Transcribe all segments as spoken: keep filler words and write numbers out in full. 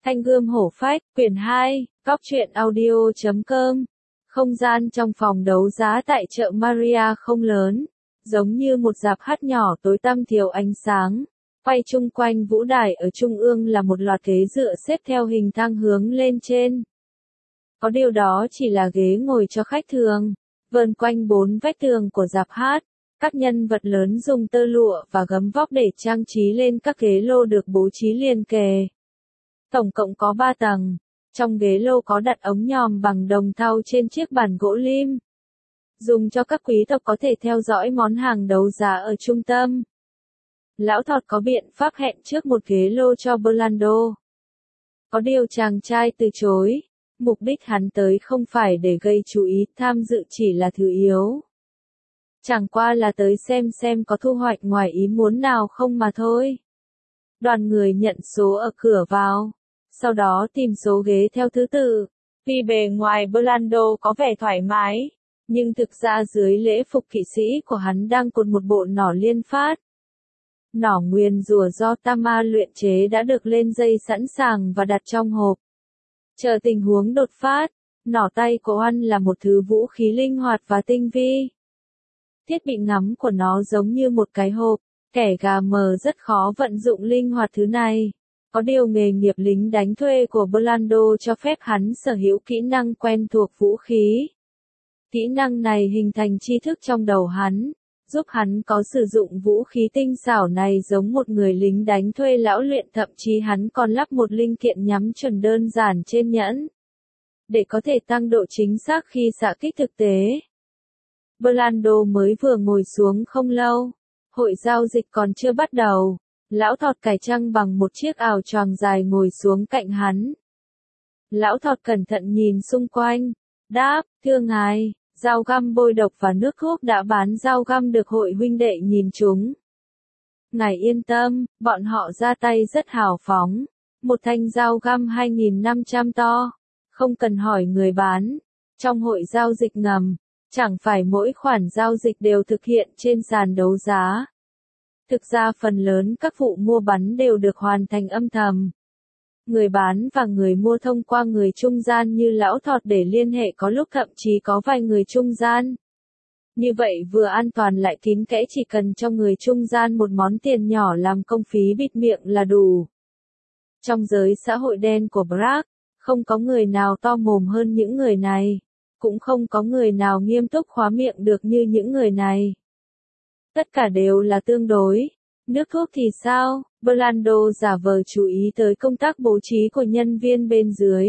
Thanh Gươm Hổ Phách, quyển hai, Cóc truyện audio chấm com. Không gian trong phòng đấu giá tại chợ Maria không lớn, giống như một rạp hát nhỏ tối tăm thiếu ánh sáng. Quay chung quanh vũ đài ở trung ương là một loạt ghế dựa xếp theo hình thang hướng lên trên. Có điều đó chỉ là ghế ngồi cho khách thường. Vờn quanh bốn vách tường của rạp hát, các nhân vật lớn dùng tơ lụa và gấm vóc để trang trí lên các ghế lô được bố trí liền kề. Tổng cộng có ba tầng. Trong ghế lô có đặt ống nhòm bằng đồng thau trên chiếc bàn gỗ lim, dùng cho các quý tộc có thể theo dõi món hàng đấu giá ở trung tâm. Lão Thọt có biện pháp hẹn trước một ghế lô cho Burlando. Có điều chàng trai từ chối. Mục đích hắn tới không phải để gây chú ý, tham dự chỉ là thứ yếu. Chẳng qua là tới xem xem có thu hoạch ngoài ý muốn nào không mà thôi. Đoàn người nhận số ở cửa vào, sau đó tìm số ghế theo thứ tự. Vì bề ngoài Burlando có vẻ thoải mái, nhưng thực ra dưới lễ phục kỵ sĩ của hắn đang cột một bộ nỏ liên phát. Nỏ nguyền rủa do Tama luyện chế đã được lên dây sẵn sàng và đặt trong hộp. Chờ tình huống đột phát, nỏ tay của Oan là một thứ vũ khí linh hoạt và tinh vi. Thiết bị ngắm của nó giống như một cái hộp, kẻ gà mờ rất khó vận dụng linh hoạt thứ này. Có điều nghề nghiệp lính đánh thuê của Burlando cho phép hắn sở hữu kỹ năng quen thuộc vũ khí. Kỹ năng này hình thành tri thức trong đầu hắn, giúp hắn có sử dụng vũ khí tinh xảo này giống một người lính đánh thuê lão luyện, thậm chí hắn còn lắp một linh kiện nhắm chuẩn đơn giản trên nhẫn, để có thể tăng độ chính xác khi xạ kích thực tế. Burlando mới vừa ngồi xuống không lâu, hội giao dịch còn chưa bắt đầu. Lão Thọt cải trang bằng một chiếc áo choàng dài ngồi xuống cạnh hắn. Lão Thọt cẩn thận nhìn xung quanh, đáp, thưa ngài, dao găm bôi độc và nước thuốc đã bán dao găm được hội huynh đệ nhìn chúng. Ngài yên tâm, bọn họ ra tay rất hào phóng. Một thanh dao găm hai nghìn năm trăm to, không cần hỏi người bán. Trong hội giao dịch ngầm, chẳng phải mỗi khoản giao dịch đều thực hiện trên sàn đấu giá. Thực ra phần lớn các vụ mua bán đều được hoàn thành âm thầm. Người bán và người mua thông qua người trung gian như Lão Thọt để liên hệ, có lúc thậm chí có vài người trung gian. Như vậy vừa an toàn lại kín kẽ, chỉ cần cho người trung gian một món tiền nhỏ làm công phí bịt miệng là đủ. Trong giới xã hội đen của Prague, không có người nào to mồm hơn những người này. Cũng không có người nào nghiêm túc khóa miệng được như những người này. Tất cả đều là tương đối. Nước thuốc thì sao? Burlando giả vờ chú ý tới công tác bố trí của nhân viên bên dưới.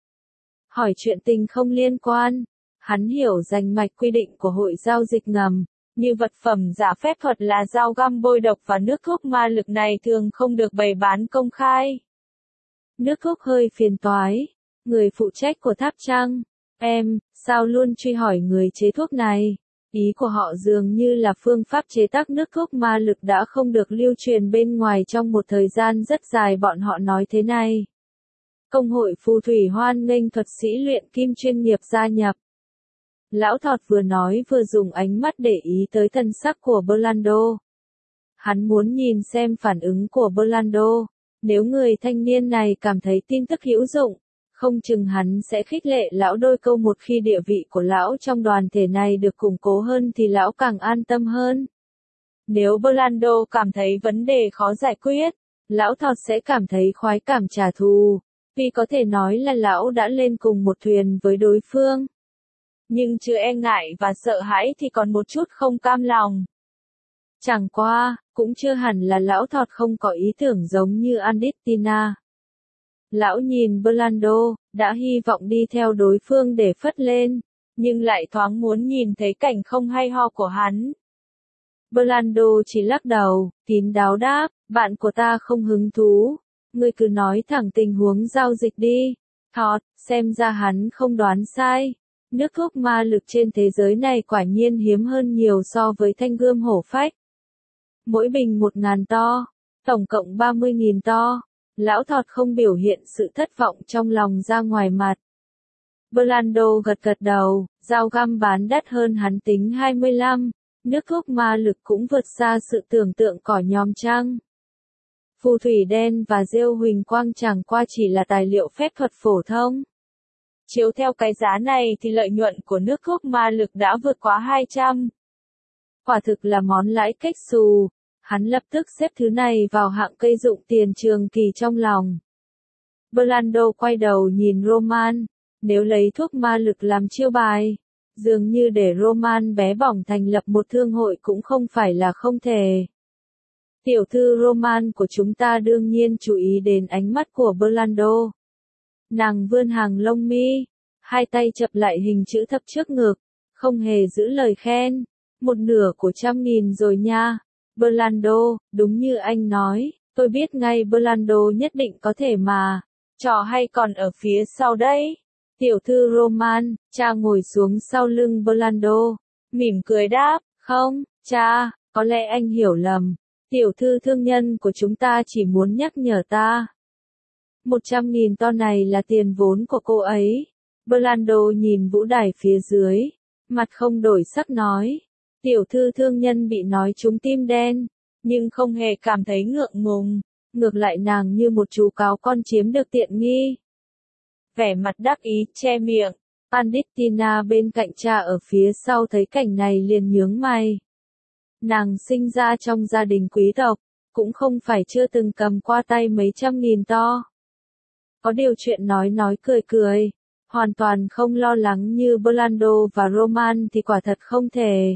Hỏi chuyện tình không liên quan. Hắn hiểu rành mạch quy định của hội giao dịch ngầm, như vật phẩm giả phép thuật là dao găm bôi độc và nước thuốc ma lực này thường không được bày bán công khai. Nước thuốc hơi phiền toái. Người phụ trách của tháp trăng, em, sao luôn truy hỏi người chế thuốc này? Ý của họ dường như là phương pháp chế tác nước thuốc ma lực đã không được lưu truyền bên ngoài trong một thời gian rất dài. Bọn họ nói thế này. Công hội phù thủy hoan nghênh thuật sĩ luyện kim chuyên nghiệp gia nhập. Lão Thọt vừa nói vừa dùng ánh mắt để ý tới thần sắc của Burlando. Hắn muốn nhìn xem phản ứng của Burlando. Nếu người thanh niên này cảm thấy tin tức hữu dụng, không chừng hắn sẽ khích lệ lão đôi câu. Một khi địa vị của lão trong đoàn thể này được củng cố hơn thì lão càng an tâm hơn. Nếu Burlando cảm thấy vấn đề khó giải quyết, lão Thọt sẽ cảm thấy khoái cảm trả thù, vì có thể nói là lão đã lên cùng một thuyền với đối phương. Nhưng chưa e ngại và sợ hãi thì còn một chút không cam lòng. Chẳng qua, cũng chưa hẳn là lão Thọt không có ý tưởng giống như Andittina. Lão nhìn Burlando, đã hy vọng đi theo đối phương để phất lên, nhưng lại thoáng muốn nhìn thấy cảnh không hay ho của hắn. Burlando chỉ lắc đầu, kín đáo đáp, bạn của ta không hứng thú, ngươi cứ nói thẳng tình huống giao dịch đi. Thọt, xem ra hắn không đoán sai. Nước thuốc ma lực trên thế giới này quả nhiên hiếm hơn nhiều so với thanh gươm hổ phách. Mỗi bình một ngàn to, tổng cộng ba mươi nghìn to. Lão Thọt không biểu hiện sự thất vọng trong lòng ra ngoài mặt. Burlando gật gật đầu, dao găm bán đắt hơn hắn tính hai mươi lăm, nước thuốc ma lực cũng vượt xa sự tưởng tượng của nhóm trăng. Phù thủy đen và rêu huỳnh quang chẳng qua chỉ là tài liệu phép thuật phổ thông. Chiếu theo cái giá này thì lợi nhuận của nước thuốc ma lực đã vượt quá hai trăm. Quả thực là món lãi kếch xù. Hắn lập tức xếp thứ này vào hạng cây dụng tiền trường kỳ trong lòng. Blando quay đầu nhìn Roman. Nếu lấy thuốc ma lực làm chiêu bài, dường như để Roman bé bỏng thành lập một thương hội cũng không phải là không thể. Tiểu thư Roman của chúng ta đương nhiên chú ý đến ánh mắt của Blando. Nàng vươn hàng lông mi, hai tay chập lại hình chữ thập trước ngực, không hề giữ lời khen. Một nửa của trăm nghìn rồi nha. Blando, đúng như anh nói, tôi biết ngay Blando nhất định có thể mà. Trò hay còn ở phía sau đấy. Tiểu thư Roman, cha ngồi xuống sau lưng Blando, mỉm cười đáp, không, cha, có lẽ anh hiểu lầm. Tiểu thư thương nhân của chúng ta chỉ muốn nhắc nhở ta. Một trăm nghìn to này là tiền vốn của cô ấy. Blando nhìn vũ đài phía dưới, mặt không đổi sắc nói. Tiểu thư thương nhân bị nói trúng tim đen, nhưng không hề cảm thấy ngượng ngùng. Ngược lại nàng như một chú cáo con chiếm được tiện nghi. Vẻ mặt đắc ý, che miệng. Pandittina bên cạnh cha ở phía sau thấy cảnh này liền nhướng mày. Nàng sinh ra trong gia đình quý tộc, cũng không phải chưa từng cầm qua tay mấy trăm nghìn to. Có điều chuyện nói nói cười cười, hoàn toàn không lo lắng như Blando và Roman thì quả thật không thể.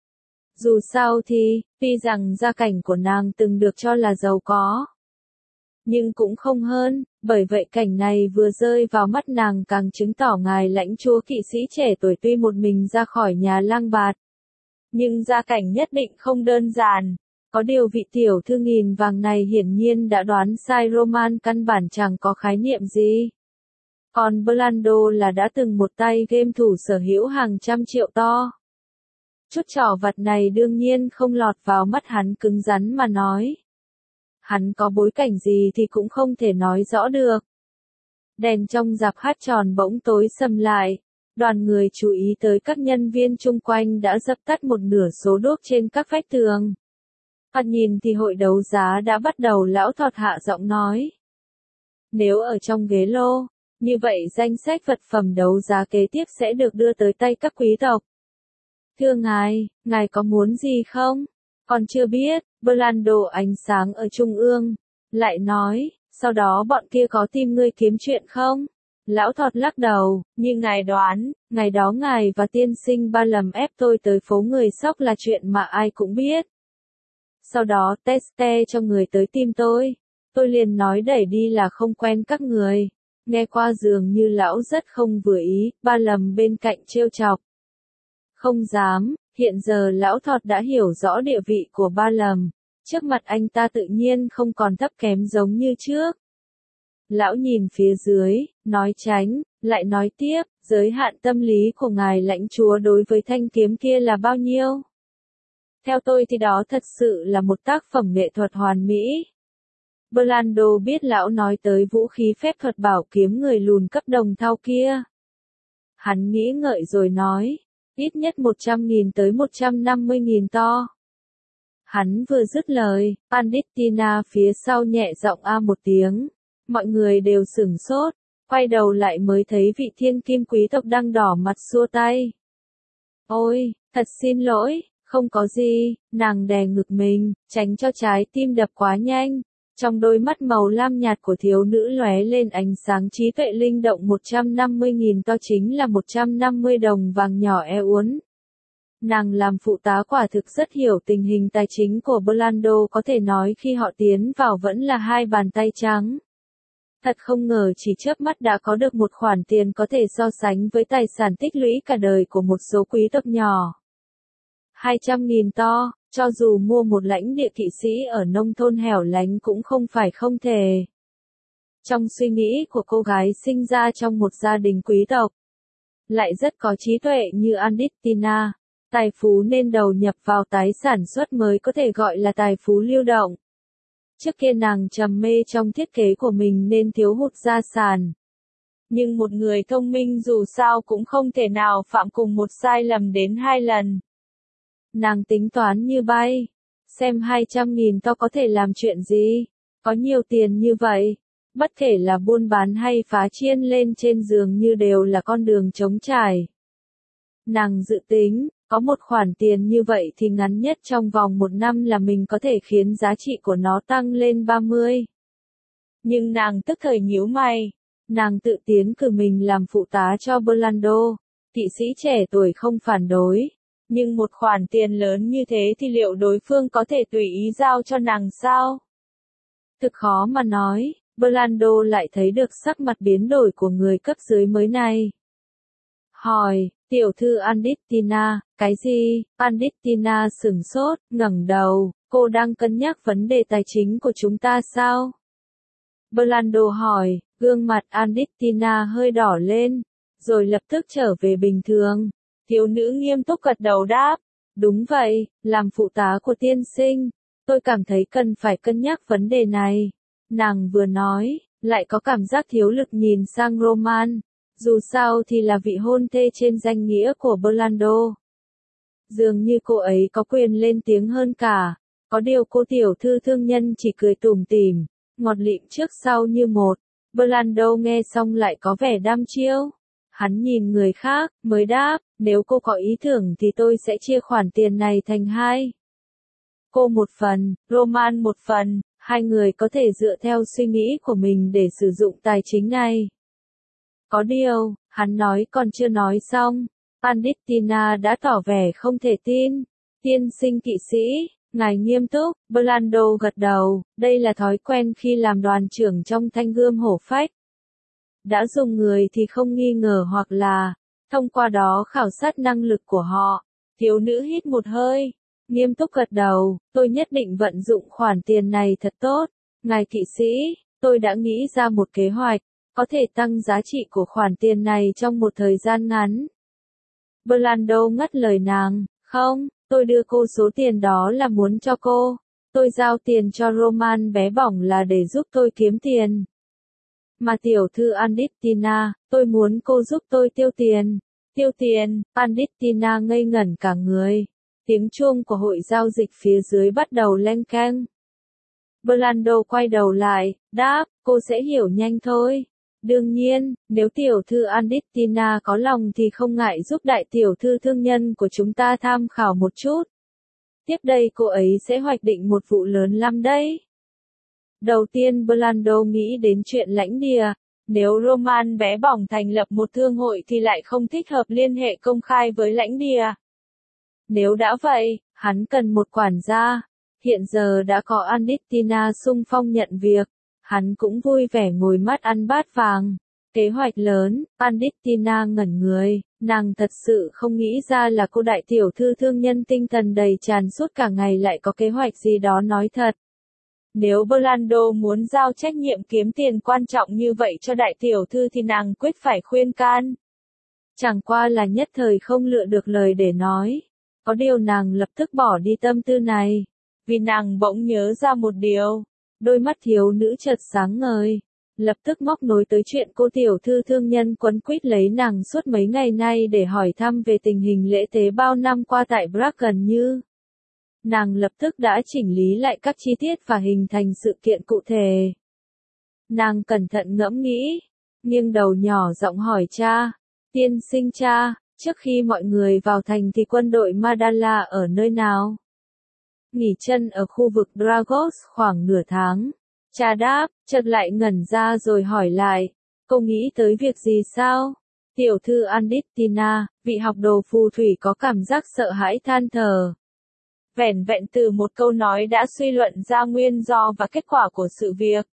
Dù sao thì, tuy rằng gia cảnh của nàng từng được cho là giàu có, nhưng cũng không hơn, bởi vậy cảnh này vừa rơi vào mắt nàng càng chứng tỏ ngài lãnh chúa kỵ sĩ trẻ tuổi tuy một mình ra khỏi nhà lang bạt, nhưng gia cảnh nhất định không đơn giản. Có điều vị tiểu thư nghìn vàng này hiển nhiên đã đoán sai, Roman căn bản chẳng có khái niệm gì. Còn Blando là đã từng một tay game thủ sở hữu hàng trăm triệu to. Chút trò vặt này đương nhiên không lọt vào mắt hắn, cứng rắn mà nói. Hắn có bối cảnh gì thì cũng không thể nói rõ được. Đèn trong rạp hát tròn bỗng tối sầm lại. Đoàn người chú ý tới các nhân viên chung quanh đã dập tắt một nửa số đuốc trên các vách tường. Thoạt nhìn thì hội đấu giá đã bắt đầu, lão thọt hạ giọng nói. Nếu ở trong ghế lô, như vậy danh sách vật phẩm đấu giá kế tiếp sẽ được đưa tới tay các quý tộc. Thưa ngài, ngài có muốn gì không? Còn chưa biết. Blando ánh sáng ở trung ương, lại nói, sau đó bọn kia có tìm ngươi kiếm chuyện không? Lão thọt lắc đầu, như ngài đoán, ngày đó ngài và tiên sinh Ba lầm ép tôi tới phố người sóc là chuyện mà ai cũng biết. Sau đó Teste cho người tới tìm tôi, tôi liền nói đẩy đi là không quen các người. Nghe qua dường như lão rất không vừa ý, Ba lầm bên cạnh trêu chọc. Không dám, hiện giờ lão thọt đã hiểu rõ địa vị của Ba lầm, trước mặt anh ta tự nhiên không còn thấp kém giống như trước. Lão nhìn phía dưới, nói tránh, lại nói tiếp, giới hạn tâm lý của ngài lãnh chúa đối với thanh kiếm kia là bao nhiêu? Theo tôi thì đó thật sự là một tác phẩm nghệ thuật hoàn mỹ. Blando biết lão nói tới vũ khí phép thuật bảo kiếm người lùn cấp đồng thau kia. Hắn nghĩ ngợi rồi nói, ít nhất một trăm nghìn tới một trăm năm mươi nghìn to. Hắn vừa dứt lời, Pandittina phía sau nhẹ giọng a một tiếng. Mọi người đều sửng sốt, quay đầu lại mới thấy vị thiên kim quý tộc đang đỏ mặt xua tay. Ôi, thật xin lỗi, không có gì, nàng đè ngực mình, tránh cho trái tim đập quá nhanh. Trong đôi mắt màu lam nhạt của thiếu nữ lóe lên ánh sáng trí tuệ linh động. Một trăm năm mươi nghìn to chính là một trăm năm mươi đồng vàng nhỏ e uốn. Nàng làm phụ tá quả thực rất hiểu tình hình tài chính của Blando, có thể nói khi họ tiến vào vẫn là hai bàn tay trắng. Thật không ngờ chỉ chớp mắt đã có được một khoản tiền có thể so sánh với tài sản tích lũy cả đời của một số quý tộc nhỏ. hai trăm nghìn to, cho dù mua một lãnh địa kỵ sĩ ở nông thôn hẻo lánh cũng không phải không thể. Trong suy nghĩ của cô gái sinh ra trong một gia đình quý tộc, lại rất có trí tuệ như Pandittina, tài phú nên đầu nhập vào tái sản xuất mới có thể gọi là tài phú lưu động. Trước kia nàng trầm mê trong thiết kế của mình nên thiếu hụt gia sản. Nhưng một người thông minh dù sao cũng không thể nào phạm cùng một sai lầm đến hai lần. Nàng tính toán như bay, xem hai trăm nghìn to có thể làm chuyện gì. Có nhiều tiền như vậy, bất kể là buôn bán hay phá chiên lên trên giường như đều là con đường trống trải. Nàng dự tính, có một khoản tiền như vậy thì ngắn nhất trong vòng một năm là mình có thể khiến giá trị của nó tăng lên ba mươi. Nhưng nàng tức thời nhíu mày. Nàng tự tiến cử mình làm phụ tá cho Orlando. Kỵ sĩ trẻ tuổi không phản đối. Nhưng một khoản tiền lớn như thế thì liệu đối phương có thể tùy ý giao cho nàng sao? Thực khó mà nói, Orlando lại thấy được sắc mặt biến đổi của người cấp dưới mới này. Hỏi, tiểu thư Andittina, cái gì? Andittina sửng sốt, ngẩng đầu, cô đang cân nhắc vấn đề tài chính của chúng ta sao? Orlando hỏi, gương mặt Andittina hơi đỏ lên, rồi lập tức trở về bình thường. Thiếu nữ nghiêm túc gật đầu đáp, đúng vậy, làm phụ tá của tiên sinh, tôi cảm thấy cần phải cân nhắc vấn đề này. Nàng vừa nói, lại có cảm giác thiếu lực nhìn sang Roman, dù sao thì là vị hôn thê trên danh nghĩa của Orlando. Dường như cô ấy có quyền lên tiếng hơn cả, có điều cô tiểu thư thương nhân chỉ cười tủm tỉm, ngọt lịm trước sau như một. Orlando nghe xong lại có vẻ đăm chiêu. Hắn nhìn người khác, mới đáp, nếu cô có ý tưởng thì tôi sẽ chia khoản tiền này thành hai. Cô một phần, Roman một phần, hai người có thể dựa theo suy nghĩ của mình để sử dụng tài chính này. Có điều, hắn nói còn chưa nói xong, Andittina đã tỏ vẻ không thể tin. Tiên sinh kỵ sĩ, ngài nghiêm túc, Orlando gật đầu, đây là thói quen khi làm đoàn trưởng trong Thanh Gươm Hổ Phách. Đã dùng người thì không nghi ngờ hoặc là, thông qua đó khảo sát năng lực của họ. Thiếu nữ hít một hơi, nghiêm túc gật đầu, tôi nhất định vận dụng khoản tiền này thật tốt. Ngài kỵ sĩ, tôi đã nghĩ ra một kế hoạch, có thể tăng giá trị của khoản tiền này trong một thời gian ngắn. Orlando ngắt lời nàng, không, tôi đưa cô số tiền đó là muốn cho cô. Tôi giao tiền cho Roman bé bỏng là để giúp tôi kiếm tiền. Mà tiểu thư Andittina, tôi muốn cô giúp tôi tiêu tiền. Tiêu tiền, Andittina ngây ngẩn cả người. Tiếng chuông của hội giao dịch phía dưới bắt đầu leng keng. Orlando quay đầu lại, đáp, cô sẽ hiểu nhanh thôi. Đương nhiên, nếu tiểu thư Andittina có lòng thì không ngại giúp đại tiểu thư thương nhân của chúng ta tham khảo một chút. Tiếp đây cô ấy sẽ hoạch định một vụ lớn lắm đấy. Đầu tiên Orlando nghĩ đến chuyện lãnh địa. Nếu Roman bé bỏng thành lập một thương hội thì lại không thích hợp liên hệ công khai với lãnh địa. Nếu đã vậy, hắn cần một quản gia. Hiện giờ đã có Andittina xung phong nhận việc. Hắn cũng vui vẻ ngồi mắt ăn bát vàng. Kế hoạch lớn, Andittina ngẩn người, nàng thật sự không nghĩ ra là cô đại tiểu thư thương nhân tinh thần đầy tràn suốt cả ngày lại có kế hoạch gì đó nói thật. Nếu Orlando muốn giao trách nhiệm kiếm tiền quan trọng như vậy cho đại tiểu thư thì nàng quyết phải khuyên can. Chẳng qua là nhất thời không lựa được lời để nói. Có điều nàng lập tức bỏ đi tâm tư này. Vì nàng bỗng nhớ ra một điều. Đôi mắt thiếu nữ chợt sáng ngời. Lập tức móc nối tới chuyện cô tiểu thư thương nhân quấn quýt lấy nàng suốt mấy ngày nay để hỏi thăm về tình hình lễ tế bao năm qua tại Bracken như. Nàng lập tức đã chỉnh lý lại các chi tiết và hình thành sự kiện cụ thể. Nàng cẩn thận ngẫm nghĩ, nghiêng đầu nhỏ giọng hỏi cha, tiên sinh cha, trước khi mọi người vào thành thì quân đội Madala ở nơi nào? Nghỉ chân ở khu vực Dragos khoảng nửa tháng. Cha đáp, chợt lại ngẩn ra rồi hỏi lại, cô nghĩ tới việc gì sao? Tiểu thư Andittina, vị học đồ phù thủy có cảm giác sợ hãi than thở. Vẻn vẹn từ một câu nói đã suy luận ra nguyên do và kết quả của sự việc.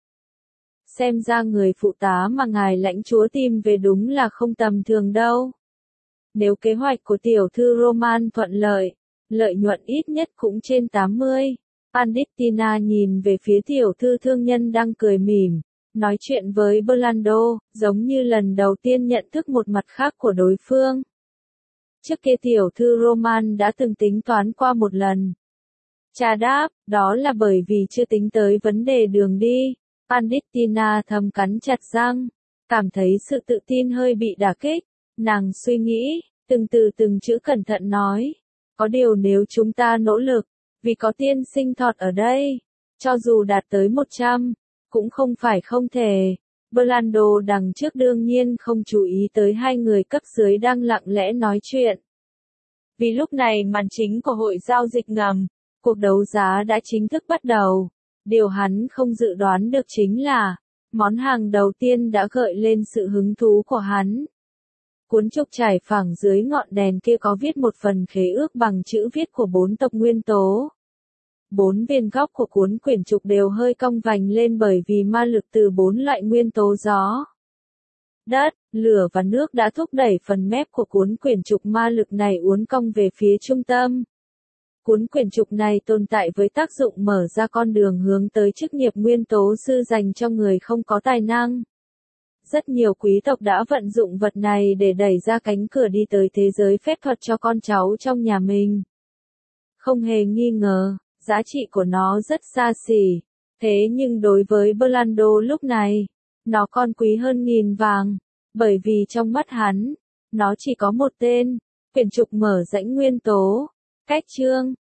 Xem ra người phụ tá mà ngài lãnh chúa tìm về đúng là không tầm thường đâu. Nếu kế hoạch của tiểu thư Roman thuận lợi, lợi nhuận ít nhất cũng trên tám mươi. Andittina nhìn về phía tiểu thư thương nhân đang cười mỉm, nói chuyện với Orlando, giống như lần đầu tiên nhận thức một mặt khác của đối phương. Trước kia tiểu thư Roman đã từng tính toán qua một lần. Cha đáp, đó là bởi vì chưa tính tới vấn đề đường đi. Andittina thầm cắn chặt răng, cảm thấy sự tự tin hơi bị đả kích. Nàng suy nghĩ, từng từ từng chữ cẩn thận nói. Có điều nếu chúng ta nỗ lực, vì có tiên sinh Thọt ở đây, Cho dù đạt tới một trăm, cũng không phải không thể. Blando đằng trước đương nhiên không chú ý tới hai người cấp dưới đang lặng lẽ nói chuyện. Vì lúc này màn chính của hội giao dịch ngầm, cuộc đấu giá đã chính thức bắt đầu. Điều hắn không dự đoán được chính là, món hàng đầu tiên đã gợi lên sự hứng thú của hắn. Cuốn trục trải phẳng dưới ngọn đèn kia có viết một phần khế ước bằng chữ viết của bốn tộc nguyên tố. Bốn viên góc của cuốn quyển trục đều hơi cong vành lên bởi vì ma lực từ bốn loại nguyên tố gió, đất, lửa và nước đã thúc đẩy phần mép của cuốn quyển trục ma lực này uốn cong về phía trung tâm. Cuốn quyển trục này tồn tại với tác dụng mở ra con đường hướng tới chức nghiệp nguyên tố sư dành cho người không có tài năng. Rất nhiều quý tộc đã vận dụng vật này để đẩy ra cánh cửa đi tới thế giới phép thuật cho con cháu trong nhà mình. Không hề nghi ngờ, giá trị của nó rất xa xỉ. Thế nhưng đối với Blando lúc này, nó còn quý hơn nghìn vàng. Bởi vì trong mắt hắn, nó chỉ có một tên, quyển trục mở rãnh nguyên tố. Cách chương